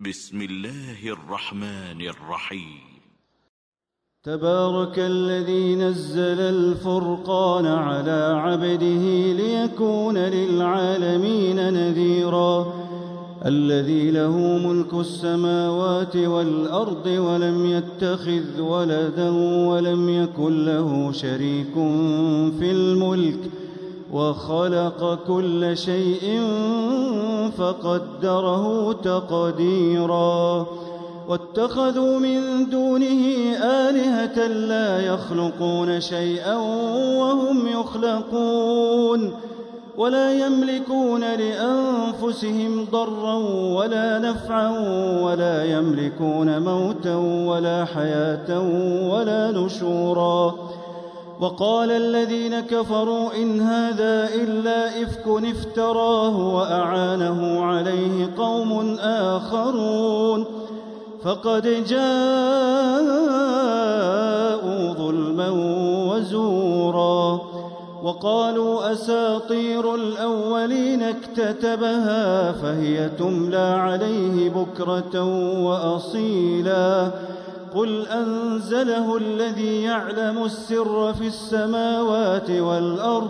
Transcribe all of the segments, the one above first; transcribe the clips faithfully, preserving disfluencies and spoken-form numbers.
بسم الله الرحمن الرحيم. تبارك الذي نزل الفرقان على عبده ليكون للعالمين نذيرا، الذي له ملك السماوات والأرض ولم يتخذ ولدا ولم يكن له شريك في الملك وخلق كل شيء فقدره تقديرا. واتخذوا من دونه آلهة لا يخلقون شيئا وهم يخلقون ولا يملكون لأنفسهم ضرا ولا نفعا ولا يملكون موتا ولا حياة ولا نشورا. وقال الذين كفروا إن هذا إلا إفك افتراه وأعانه عليه قوم آخرون فقد جاءوا ظلما وزورا. وقالوا أساطير الأولين اكتتبها فهي تملى عليه بكرة وأصيلا. قل أنزله الذي يعلم السر في السماوات والأرض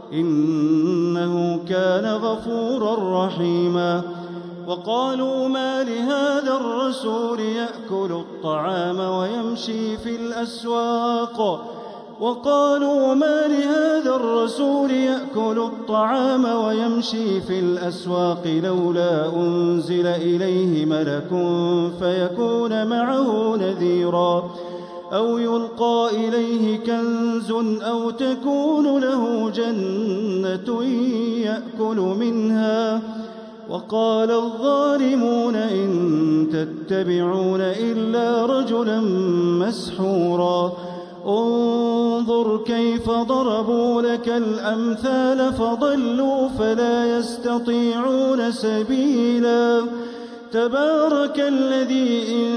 إنه كان غفورا رحيما. وقالوا ما لهذا الرسول يأكل الطعام ويمشي في الأسواق وقالوا ما لهذا الرسول يأكل الطعام ويمشي في الأسواق لولا أنزل إليه ملك فيكون معه نذيرا أو يلقى إليه كنز أو تكون له جنة يأكل منها. وقال الظالمون إن تتبعون إلا رجلا مسحورا. انظر كيف ضربوا لك الأمثال فضلوا فلا يستطيعون سبيلا. تبارك الذي إن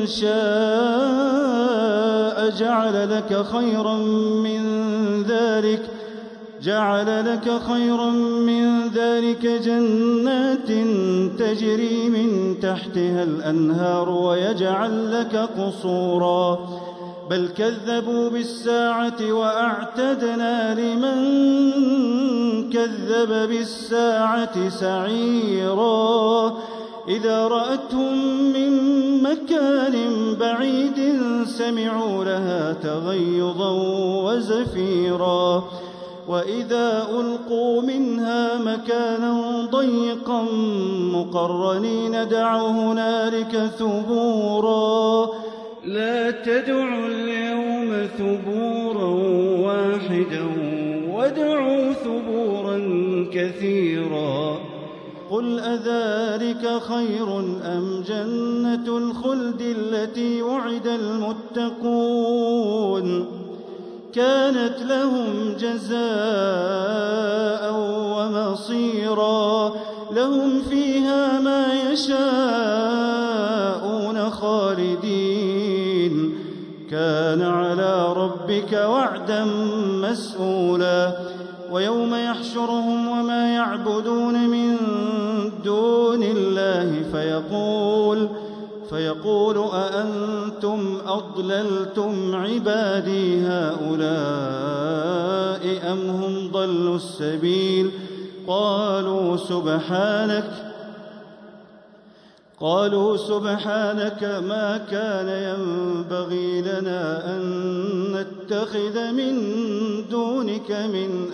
شاء جعل لك خيرا من ذلك جعل لك خيرا من ذلك جنات تجري من تحتها الأنهار ويجعل لك قصورا. بل كذبوا بالساعة وأعتدنا لمن كذب بالساعة سعيرا. إذا رأتهم من مكان بعيد سمعوا لها تغيظا وزفيرا. وإذا ألقوا منها مكانا ضيقا مقرنين دعوا هنالك ثبورا. لا تدعوا اليوم ثبورا واحدا وادعوا ثبورا كثيرا. قل أذلك خير أم جنة الخلد التي وعد المتقون كانت لهم جزاء ومصيرا. لهم فيها ما يشاءون خالدين كان على ربك وعدا مسئولا. ويوم يحشرهم وما يعبدون من دون الله فيقول فيقول أأنتم أضللتم عبادي هؤلاء أم هم ضلوا السبيل. قالوا سبحانك قالوا سبحانك ما كان ينبغي لنا أن نتخذ من دونك من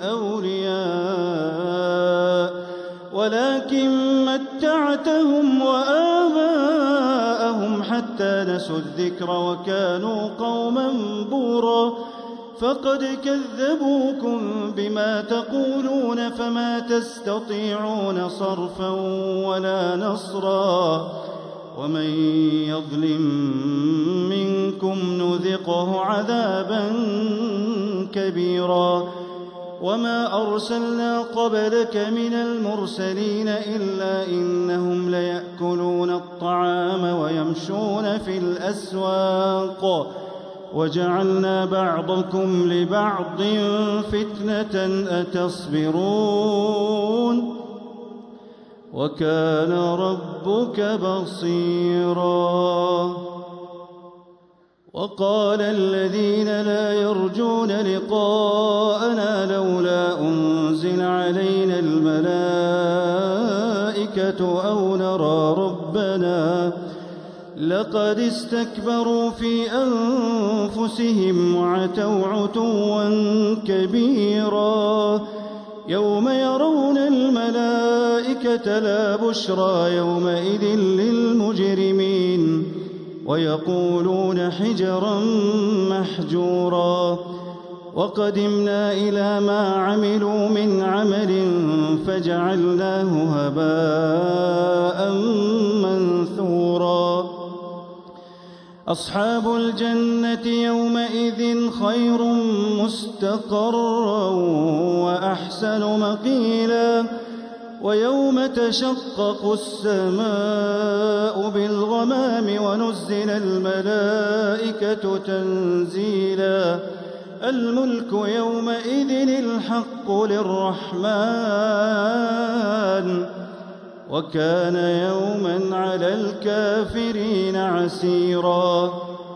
أولياء ولكن متعتهم وآباءهم حتى نسوا الذكر وكانوا قوما بورا. فقد كذبوكم بما تقولون فما تستطيعون صرفا ولا نصرا. ومن يظلم منكم نذقه عذابا كبيرا. وما أرسلنا قبلك من المرسلين إلا إنهم ليأكلون الطعام ويمشون في الأسواق وجعلنا بعضكم لبعض فتنة أتصبرون وكان ربك بصيرا. وقال الذين لا يرجون لقاءنا لولا أنزل علينا الملائكة أو نرى ربنا لقد استكبروا في أنفسهم وعتوا عتوا كبيرا. يوم يرون الملائكة لا بشرى يومئذ للمجرمين ويقولون حجرا محجورا. وقدمنا إلى ما عملوا من عمل فجعلناه هباء منثورا. أصحاب الجنة يومئذ خير مستقرا وأحسن مقيلا. ويوم تشقق السماء بالغمام ونزل الملائكة تنزيلا. الملك يومئذ الحق للرحمن وكان يوما على الكافرين عسيرا.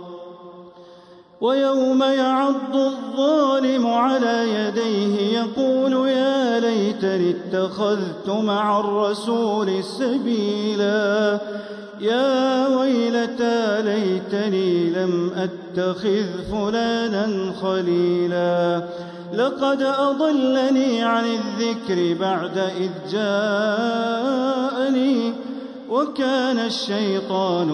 ويوم يعض الظالم على يديه يقول يا ليتني اتخذت مع الرسول سبيلا. يا ويلتى ليتني لم أتخذ فلانا خليلا. لقد أضلني عن الذكر بعد إذ جاءني وكان الشيطان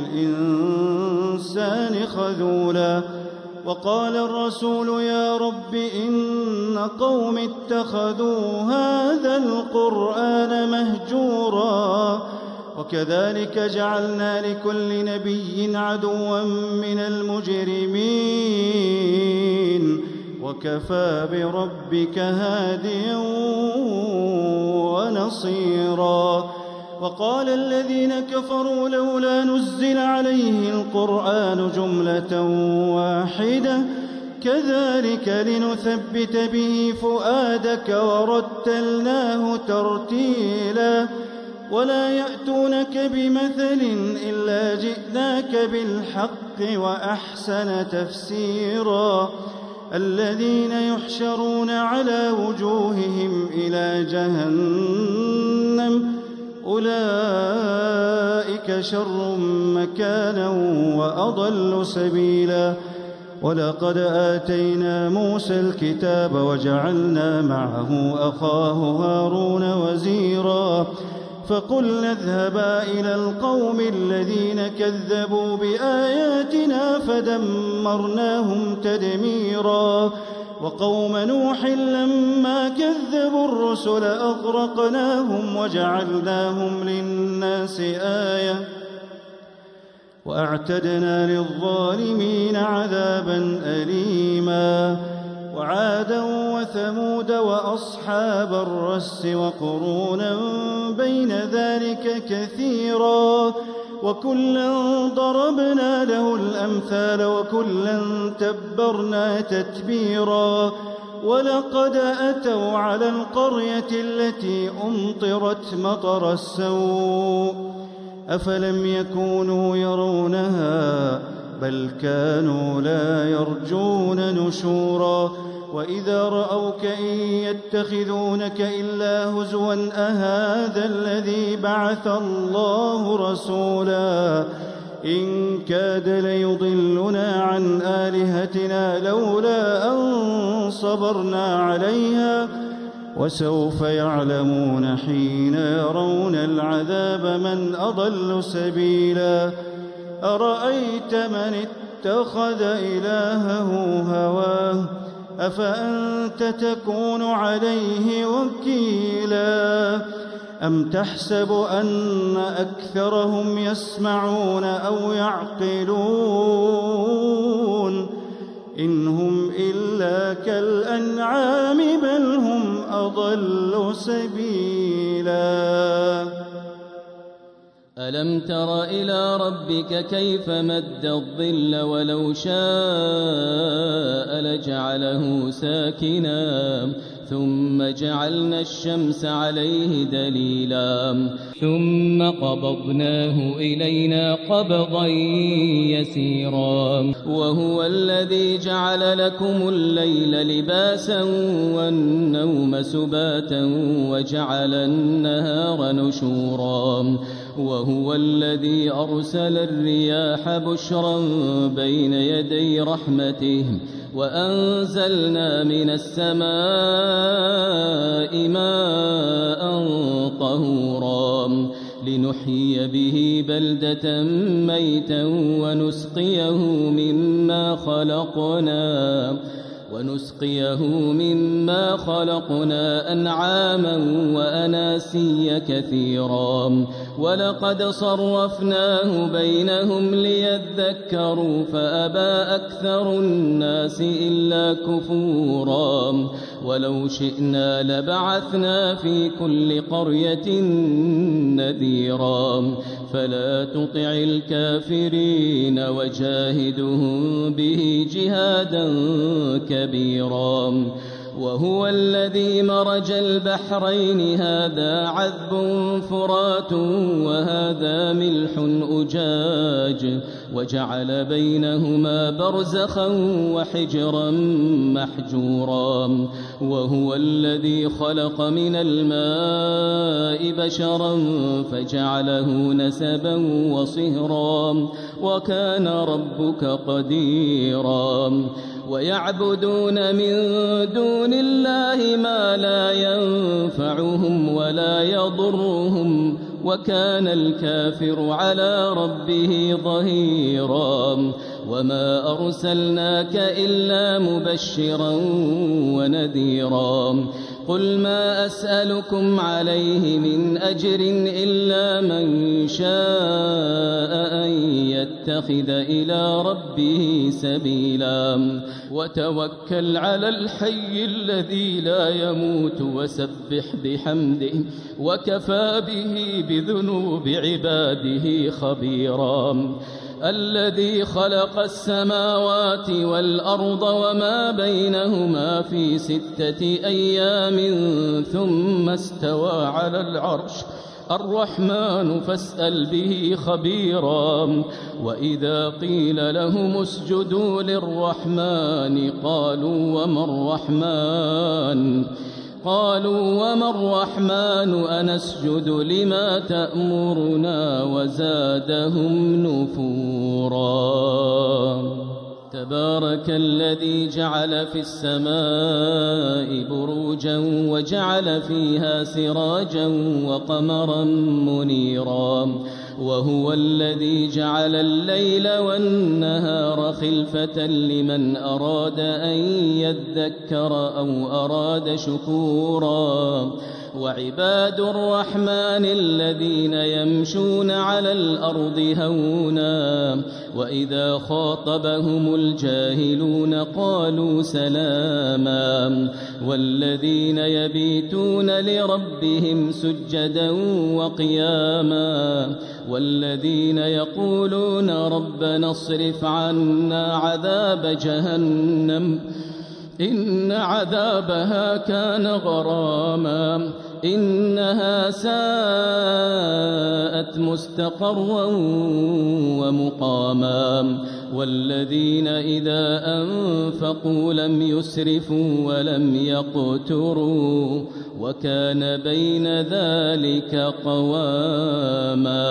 للإنسان خذولا. وقال الرسول يا رب إن قوم اتخذوا هذا القرآن مهجورا. وكذلك جعلنا لكل نبي عدوا من المجرمين وكفى بربك هاديا ونصيرا. وقال الذين كفروا لولا نزل عليه القرآن جملة واحدة كذلك لنثبت به فؤادك ورتلناه ترتيلا. ولا يأتونك بمثل إلا جئناك بالحق وأحسن تفسيرا. الذين يحشرون على وجوههم إلى جهنم أولئك شر مكانا وأضل سبيلا. ولقد آتينا موسى الكتاب وجعلنا معه أخاه هارون وزيرا. فقلنا اذهبا إلى القوم الذين كذبوا بآياتنا فدمرناهم تدميرا. وقوم نوح لما كذبوا الرسل أغرقناهم وجعلناهم للناس آية وأعتدنا للظالمين عذابا أليما. وعادا وثمود وأصحاب الرس وقرونا بين ذلك كثيرا. وكلا ضربنا له الأمثال وكلا تبرنا تتبيرا. ولقد أتوا على القرية التي أمطرت مطر السوء أفلم يكونوا يرونها بل كانوا لا يرجون نشورا. وإذا رأوك إن يتخذونك إلا هزوا أهذا الذي بعث الله رسولا. إن كاد ليضلنا عن آلهتنا لولا أن صبرنا عليها وسوف يعلمون حين يرون العذاب من أضل سبيلا. أرأيت من اتخذ إلهه هواه أفأنت تكون عليه وكيلا. أم تحسب أن أكثرهم يسمعون أو يعقلون إن هم إلا كالأنعام بل هم أضل سبيلا. ألم تر إلى ربك كيف مد الظل ولو شاء لجعله ساكنا ثم جعلنا الشمس عليه دليلا ثم قبضناه إلينا قبضا يسيرا وهو الذي جعل لكم الليل لباسا والنوم سباتا وجعل النهار نشورا وهو الذي أرسل الرياح بشرا بين يدي رحمته وأنزلنا من السماء ماء طهورا لنحيي به بلدة ميتا ونسقيه مما خلقنا ونسقيه مما خلقنا أنعاما وأناسيا كثيرا ولقد صرفناه بينهم ليذكروا فأبى أكثر الناس إلا كفورا ولو شئنا لبعثنا في كل قرية نذيرا فلا تطع الكافرين وجاهدهم به جهادا كبيرا وهو الذي مرج البحرين هذا عذب فرات وهذا ملح أجاج وجعل بينهما برزخا وحجرا محجورا وهو الذي خلق من الماء بشرا فجعله نسبا وصهرا وكان ربك قديرا ويعبدون من دون الله ما لا ينفعهم ولا يضرهم وكان الكافر على ربه ظهيرا وما أرسلناك إلا مبشرا ونذيرا قل ما أسألكم عليه من أجر إلا من شاء أن يتخذ إلى ربه سبيلا وتوكل على الحي الذي لا يموت وسبح بحمده وكفى به بذنوب عباده خبيرا الذي خلق السماوات والأرض وما بينهما في ستة أيام ثم استوى على العرش الرحمن فاسأل به خبيرا وإذا قيل لهم اسجدوا للرحمن قالوا وما الرحمن قالوا وما الرحمن أنسجد لما تأمرنا وزادهم نفورا تبارك الذي جعل في السماء بروجا وجعل فيها سراجا وقمرا منيرا وهو الذي جعل الليل والنهار خلفة لمن أراد أن يذكر أو أراد شكورا وعباد الرحمن الذين يمشون على الأرض هونا وإذا خاطبهم الجاهلون قالوا سلاما والذين يبيتون لربهم سجدا وقياما والذين يقولون ربنا اصرف عنا عذاب جهنم إن عذابها كان غراما إنها ساءت مستقرا ومقاما والذين إذا أنفقوا لم يسرفوا ولم يقتروا وكان بين ذلك قواما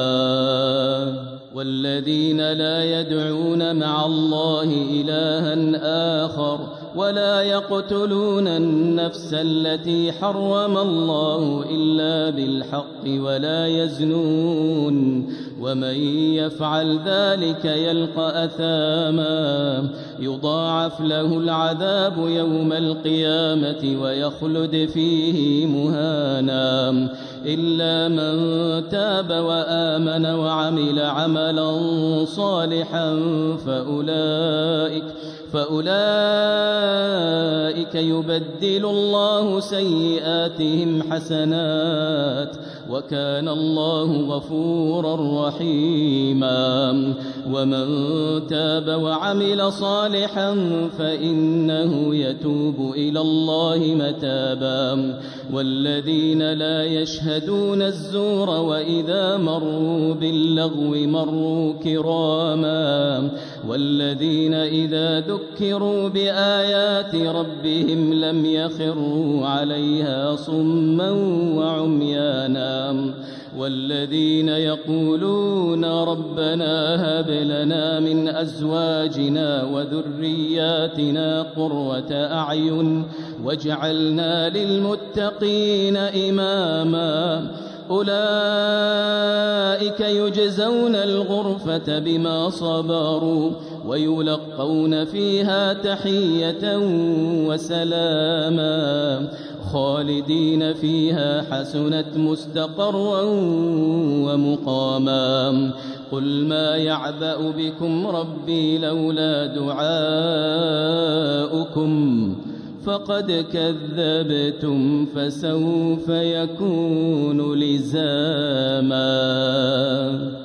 والذين لا يدعون مع الله إلها آخر ولا يقتلون النفس التي حرم الله إلا بالحق ولا يزنون ومن يفعل ذلك يلقى أثاما يضاعف له العذاب يوم القيامة ويخلد فيه مهانا إلا من تاب وآمن وعمل عملا صالحا فأولئك فأولئك يبدل الله سيئاتهم حسنات وكان الله غفورا رحيما ومن تاب وعمل صالحا فإنه يتوب إلى الله متابا والذين لا يشهدون الزور وإذا مروا باللغو مروا كراما والذين إذا ذكروا بآيات ربهم لم يخروا عليها صما وعميانا والذين يقولون ربنا هب لنا من أزواجنا وذرياتنا قرة أعين واجعلنا للمتقين إماما أولئك يجزون الغرفة بما صبروا ويلقون فيها تحية وسلاما خالدين فيها حسنت مستقرا ومقاما قل ما يعبأ بكم ربي لولا دعاؤكم فقد كذبتم فسوف يكون لزاما.